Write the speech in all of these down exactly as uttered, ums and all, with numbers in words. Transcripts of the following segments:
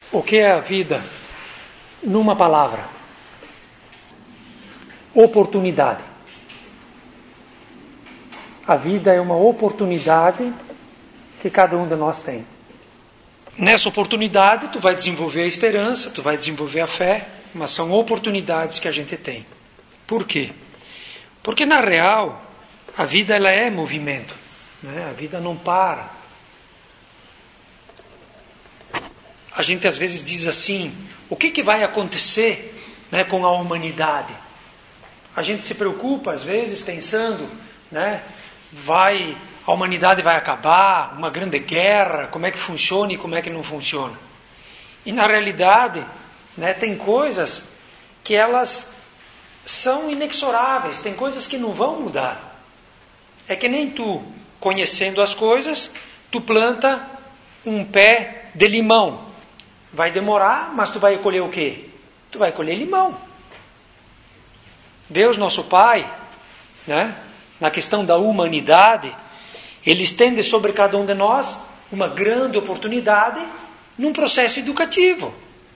O que é a vida? Numa palavra: oportunidade. A vida é uma oportunidade que cada um de nós tem. Nessa oportunidade, tu vai desenvolver a esperança, tu vai desenvolver a fé, mas são oportunidades que a gente tem. Por quê? Porque, na real, a vida ela é movimento, né? A vida não para. A gente às vezes diz assim: o que, que vai acontecer, né, com a humanidade? A gente se preocupa às vezes pensando, né, vai, a humanidade vai acabar, uma grande guerra, como é que funciona e como é que não funciona. E na realidade, né, tem coisas que elas são inexoráveis, tem coisas que não vão mudar. É que nem tu, conhecendo as coisas, tu planta um pé de limão. Vai demorar, mas tu vai colher o quê? Tu vai colher limão. Deus, nosso Pai, né, na questão da humanidade, Ele estende sobre cada um de nós uma grande oportunidade num processo educativo.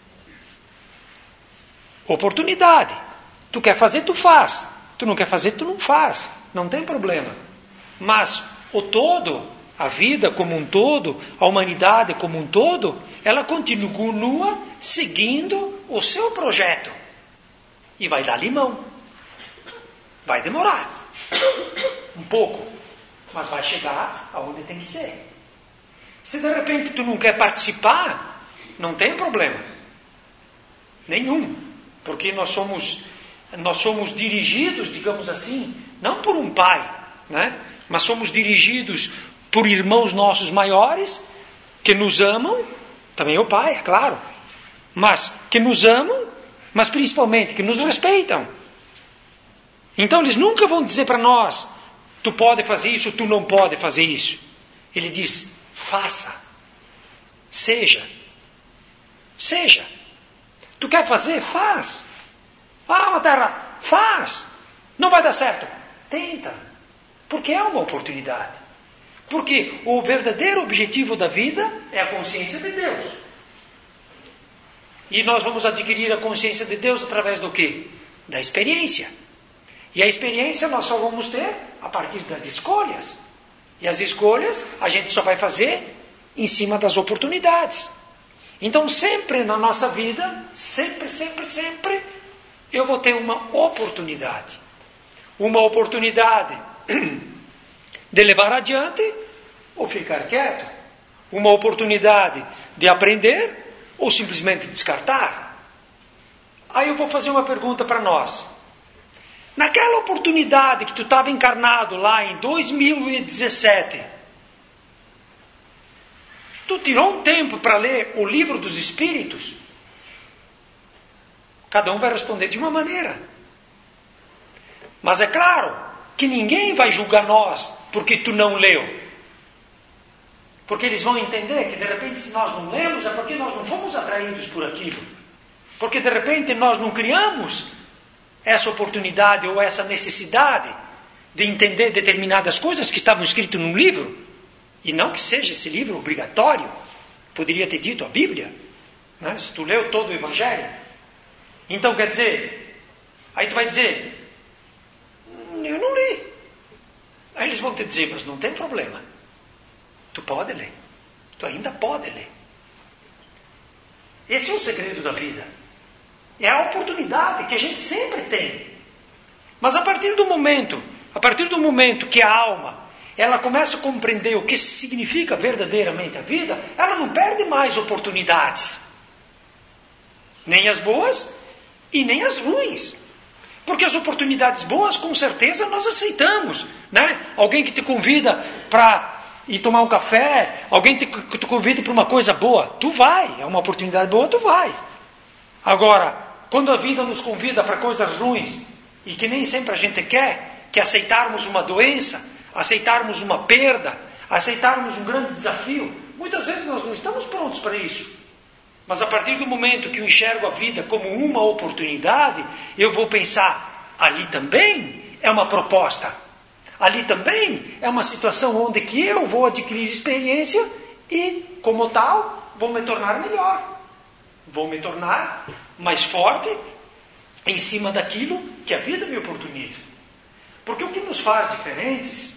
Oportunidade. Tu quer fazer, tu faz. Tu não quer fazer, tu não faz. Não tem problema. Mas o todo, a vida como um todo, a humanidade como um todo, ela continua seguindo o seu projeto. E vai dar limão. Vai demorar. Um pouco. Mas vai chegar aonde tem que ser. Se de repente tu não quer participar, não tem problema. Nenhum. Porque nós somos, nós somos dirigidos, digamos assim, não por um pai, né? Mas somos dirigidos por irmãos nossos maiores, que nos amam, também o pai, é claro, mas que nos amam, mas principalmente que nos respeitam. Então eles nunca vão dizer para nós: tu pode fazer isso, tu não pode fazer isso. Ele diz: faça, seja, seja. Tu quer fazer? Faz. Ah, Materra, faz. Não vai dar certo? Tenta. Porque é uma oportunidade. Porque o verdadeiro objetivo da vida é a consciência de Deus. E nós vamos adquirir a consciência de Deus através do quê? Da experiência. E a experiência nós só vamos ter a partir das escolhas. E as escolhas a gente só vai fazer em cima das oportunidades. Então sempre na nossa vida, sempre, sempre, sempre, eu vou ter uma oportunidade. Uma oportunidade de levar adiante ou ficar quieto. Uma oportunidade de aprender ou simplesmente descartar. Aí eu vou fazer uma pergunta para nós. Naquela oportunidade que tu estava encarnado lá em dois mil e dezessete, tu tirou um tempo para ler o livro dos Espíritos? Cada um vai responder de uma maneira. Mas é claro que ninguém vai julgar nós porque tu não leu. Porque eles vão entender que de repente se nós não lemos é porque nós não fomos atraídos por aquilo. Porque de repente nós não criamos essa oportunidade ou essa necessidade de entender determinadas coisas que estavam escritas num livro. E não que seja esse livro obrigatório. Poderia ter dito a Bíblia, né? Se tu leu todo o Evangelho. Então quer dizer, aí tu vai dizer, eu não li. Aí eles vão te dizer, mas não tem problema. Tu pode ler. Tu ainda pode ler. Esse é o segredo da vida. É a oportunidade que a gente sempre tem. Mas a partir do momento, a partir do momento que a alma ela começa a compreender o que significa verdadeiramente a vida, ela não perde mais oportunidades. Nem as boas e nem as ruins. Porque as oportunidades boas, com certeza, nós aceitamos, né? Alguém que te convida para ir tomar um café, alguém que te, te convida para uma coisa boa, tu vai. É uma oportunidade boa, tu vai. Agora, quando a vida nos convida para coisas ruins, e que nem sempre a gente quer, que aceitarmos uma doença, aceitarmos uma perda, aceitarmos um grande desafio, muitas vezes nós não estamos prontos para isso. Mas a partir do momento que eu enxergo a vida como uma oportunidade, eu vou pensar, ali também é uma proposta. Ali também é uma situação onde que eu vou adquirir experiência e, como tal, vou me tornar melhor. Vou me tornar mais forte em cima daquilo que a vida me oportuniza. Porque o que nos faz diferentes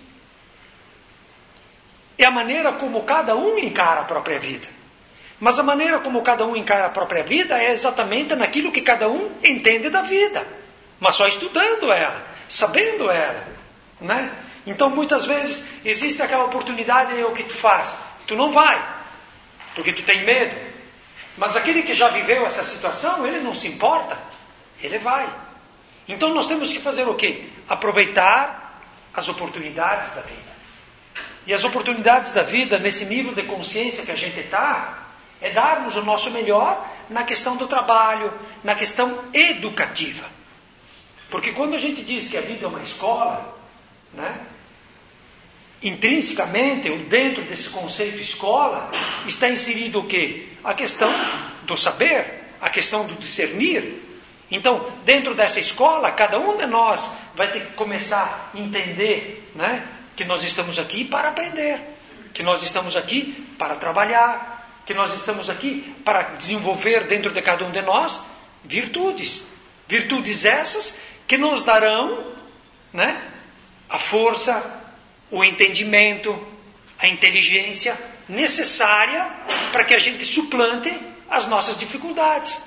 é a maneira como cada um encara a própria vida. Mas a maneira como cada um encara a própria vida é exatamente naquilo que cada um entende da vida. Mas só estudando ela, sabendo ela, né? Então muitas vezes existe aquela oportunidade e o que tu faz? Tu não vai, porque tu tem medo. Mas aquele que já viveu essa situação, ele não se importa, ele vai. Então nós temos que fazer o quê? Aproveitar as oportunidades da vida. E as oportunidades da vida, nesse nível de consciência que a gente está, é darmos o nosso melhor na questão do trabalho, na questão educativa. Porque quando a gente diz que a vida é uma escola, né, intrinsecamente, ou dentro desse conceito escola, está inserido o quê? A questão do saber, a questão do discernir. Então, dentro dessa escola, cada um de nós vai ter que começar a entender, né, que nós estamos aqui para aprender, que nós estamos aqui para trabalhar, que nós estamos aqui para desenvolver dentro de cada um de nós virtudes. Virtudes essas que nos darão, né, a força, o entendimento, a inteligência necessária para que a gente suplante as nossas dificuldades.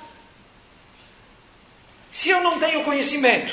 Se eu não tenho conhecimento,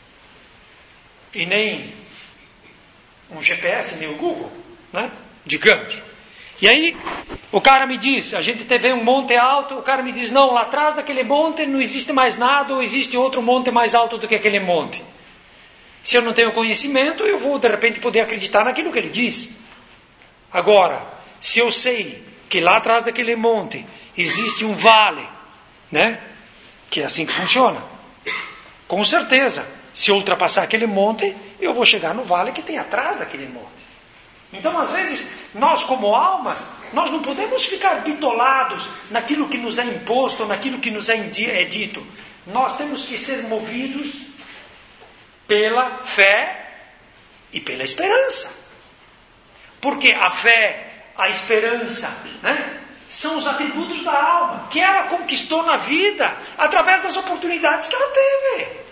e nem um G P S, nem o Google, né, digamos, e aí o cara me diz, a gente teve um monte alto, o cara me diz, não, lá atrás daquele monte não existe mais nada, ou existe outro monte mais alto do que aquele monte. Se eu não tenho conhecimento, eu vou de repente poder acreditar naquilo que ele diz. Agora, se eu sei que lá atrás daquele monte existe um vale, né, que é assim que funciona, com certeza, se eu ultrapassar aquele monte, eu vou chegar no vale que tem atrás daquele monte. Então, às vezes, nós como almas, nós não podemos ficar bitolados naquilo que nos é imposto, naquilo que nos é dito. Nós temos que ser movidos pela fé e pela esperança. Porque a fé, a esperança, né, são os atributos da alma, que ela conquistou na vida através das oportunidades que ela teve.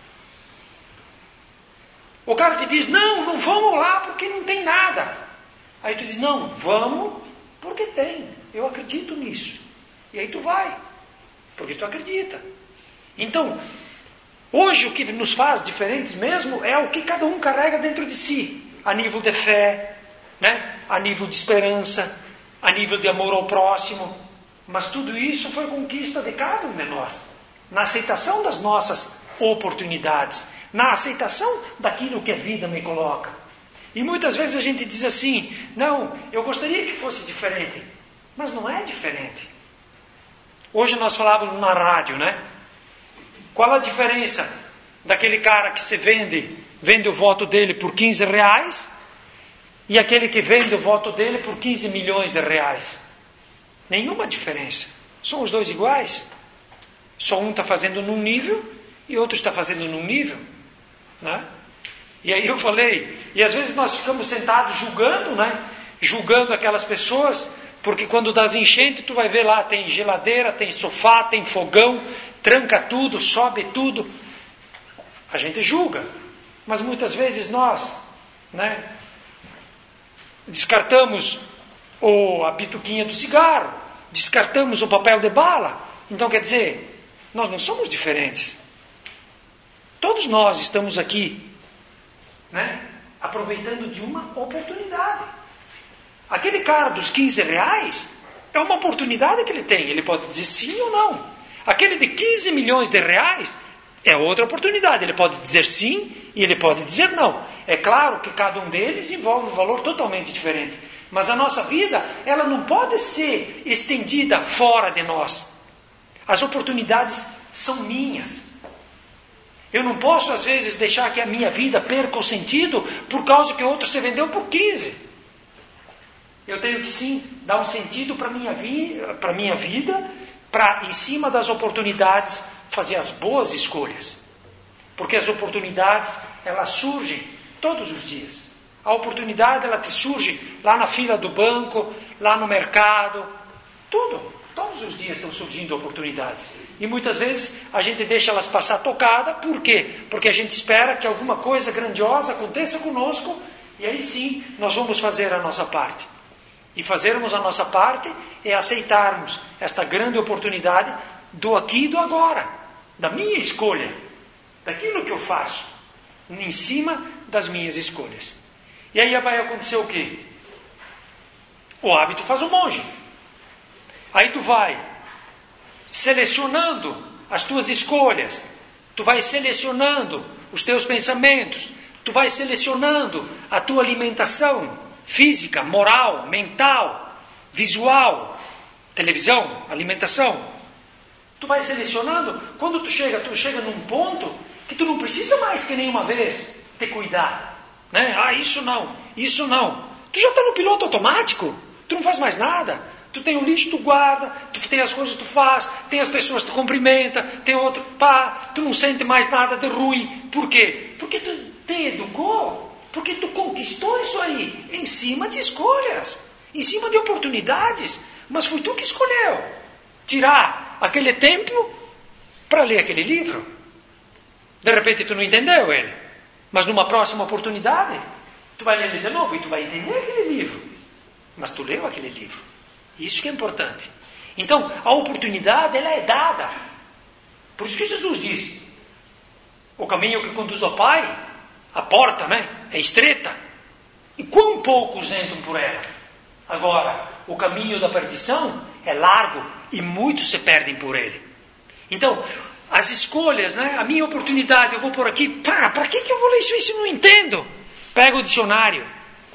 O cara te diz, não, não vamos lá porque não tem nada. Aí tu diz, não, vamos porque tem. Eu acredito nisso. E aí tu vai, porque tu acredita. Então, hoje o que nos faz diferentes mesmo é o que cada um carrega dentro de si. A nível de fé, né? A nível de esperança, a nível de amor ao próximo. Mas tudo isso foi conquista de cada um de nós. Na aceitação das nossas oportunidades. Na aceitação daquilo que a vida me coloca. E muitas vezes a gente diz assim, não, eu gostaria que fosse diferente. Mas não é diferente. Hoje nós falávamos na rádio, né? Qual a diferença daquele cara que se vende, vende o voto dele por quinze reais e aquele que vende o voto dele por quinze milhões de reais? Nenhuma diferença. São os dois iguais. Só um está fazendo num nível e outro está fazendo num nível. Né? E aí eu falei, e às vezes nós ficamos sentados julgando, né? Julgando aquelas pessoas, porque quando das enchentes tu vai ver lá, tem geladeira, tem sofá, tem fogão, tranca tudo, sobe tudo. A gente julga, mas muitas vezes nós, né, descartamos o, a bituquinha do cigarro, descartamos o papel de bala. Então quer dizer, nós não somos diferentes. Todos nós estamos aqui, né, aproveitando de uma oportunidade. Aquele cara dos quinze reais é uma oportunidade que ele tem. Ele pode dizer sim ou não. Aquele de quinze milhões de reais é outra oportunidade. Ele pode dizer sim e ele pode dizer não. É claro que cada um deles envolve um valor totalmente diferente. Mas a nossa vida, ela não pode ser estendida fora de nós. As oportunidades são minhas. Eu não posso, às vezes, deixar que a minha vida perca o sentido por causa que outro se vendeu por quinze. Eu tenho que, sim, dar um sentido para a minha, vi- para a minha vida, para, em cima das oportunidades, fazer as boas escolhas. Porque as oportunidades, elas surgem todos os dias. A oportunidade, ela te surge lá na fila do banco, lá no mercado, tudo. Todos os dias estão surgindo oportunidades. E muitas vezes a gente deixa elas passar tocada. Por quê? Porque a gente espera que alguma coisa grandiosa aconteça conosco. E aí sim, nós vamos fazer a nossa parte. E fazermos a nossa parte é aceitarmos esta grande oportunidade do aqui e do agora. Da minha escolha. Daquilo que eu faço. Em cima das minhas escolhas. E aí vai acontecer o quê? O hábito faz o monge. Aí tu vai selecionando as tuas escolhas, tu vai selecionando os teus pensamentos, tu vai selecionando a tua alimentação física, moral, mental, visual, televisão, alimentação. Tu vai selecionando, quando tu chega, tu chega num ponto que tu não precisa mais que nenhuma vez te cuidar. Né? Ah, isso não, isso não. Tu já está no piloto automático, tu não faz mais nada. Tu tem o lixo, tu guarda, tu tem as coisas, tu faz, tem as pessoas, tu cumprimenta, tem outro, pá, tu não sente mais nada de ruim. Por quê? Porque tu te educou, porque tu conquistou isso aí, em cima de escolhas, em cima de oportunidades, mas foi tu que escolheu tirar aquele tempo para ler aquele livro. De repente tu não entendeu ele, mas numa próxima oportunidade, tu vai ler ele de novo e tu vai entender aquele livro, mas tu leu aquele livro. Isso que é importante. Então, a oportunidade, ela é dada. Por isso que Jesus diz, o caminho que conduz ao Pai, a porta, né, é estreita. E quão poucos entram por ela. Agora, o caminho da perdição é largo e muitos se perdem por ele. Então, as escolhas, né, a minha oportunidade, eu vou por aqui, pá, para que, que eu vou ler isso aí se eu não entendo? Pega o dicionário.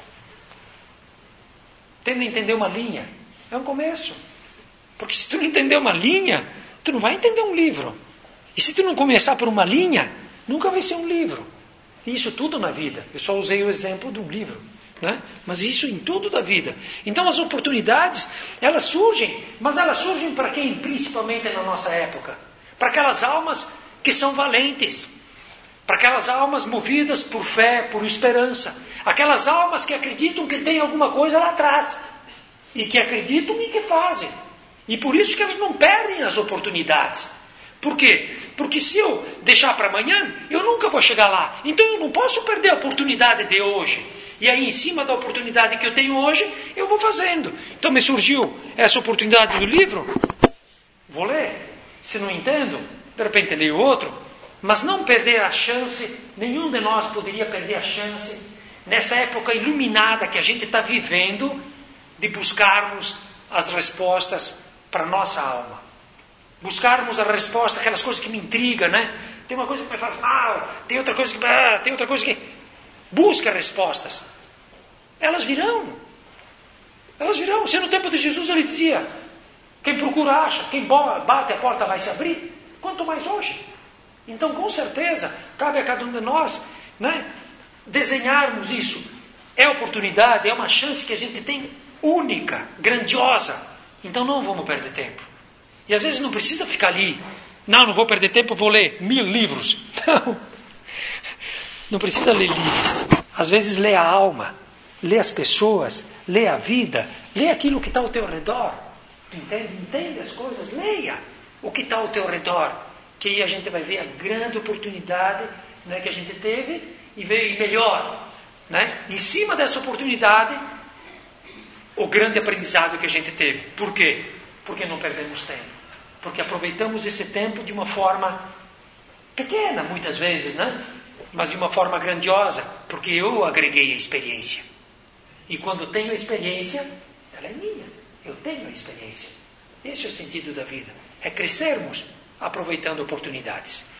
Tenta entender uma linha. É um começo. Porque se tu não entender uma linha, tu não vai entender um livro. E se tu não começar por uma linha, nunca vai ser um livro. E isso tudo na vida. Eu só usei o exemplo de um livro. Né? Mas isso em tudo da vida. Então as oportunidades, elas surgem. Mas elas surgem para quem? Principalmente na nossa época. Para aquelas almas que são valentes. Para aquelas almas movidas por fé, por esperança. Aquelas almas que acreditam que tem alguma coisa lá atrás. E que acreditam e que fazem. E por isso que eles não perdem as oportunidades. Por quê? Porque se eu deixar para amanhã, eu nunca vou chegar lá. Então eu não posso perder a oportunidade de hoje. E aí, em cima da oportunidade que eu tenho hoje, eu vou fazendo. Então me surgiu essa oportunidade do livro. Vou ler. Se não entendo, de repente leio outro. Mas não perder a chance, nenhum de nós poderia perder a chance, nessa época iluminada que a gente está vivendo, de buscarmos as respostas para a nossa alma. Buscarmos a resposta, aquelas coisas que me intrigam, né? Tem uma coisa que me faz mal, tem outra coisa que... Ah, tem outra coisa que... Busca respostas. Elas virão. Elas virão. Se no tempo de Jesus ele dizia, quem procura acha, quem bate a porta vai se abrir. Quanto mais hoje. Então, com certeza, cabe a cada um de nós, né, desenharmos isso. É oportunidade, é uma chance que a gente tem única, grandiosa. Então não vamos perder tempo. E às vezes não precisa ficar ali. Não, não vou perder tempo, vou ler mil livros. Não. Não precisa ler livro. Às vezes lê a alma, lê as pessoas, lê a vida, lê aquilo que está ao teu redor. Entende? Entende as coisas? Leia o que está ao teu redor. Que aí a gente vai ver a grande oportunidade, né, que a gente teve e ver melhor. Né? Em cima dessa oportunidade, o grande aprendizado que a gente teve. Por quê? Porque não perdemos tempo. Porque aproveitamos esse tempo de uma forma pequena, muitas vezes, né? Mas de uma forma grandiosa. Porque eu agreguei a experiência. E quando tenho a experiência, ela é minha. Eu tenho a experiência. Esse é o sentido da vida. É crescermos aproveitando oportunidades.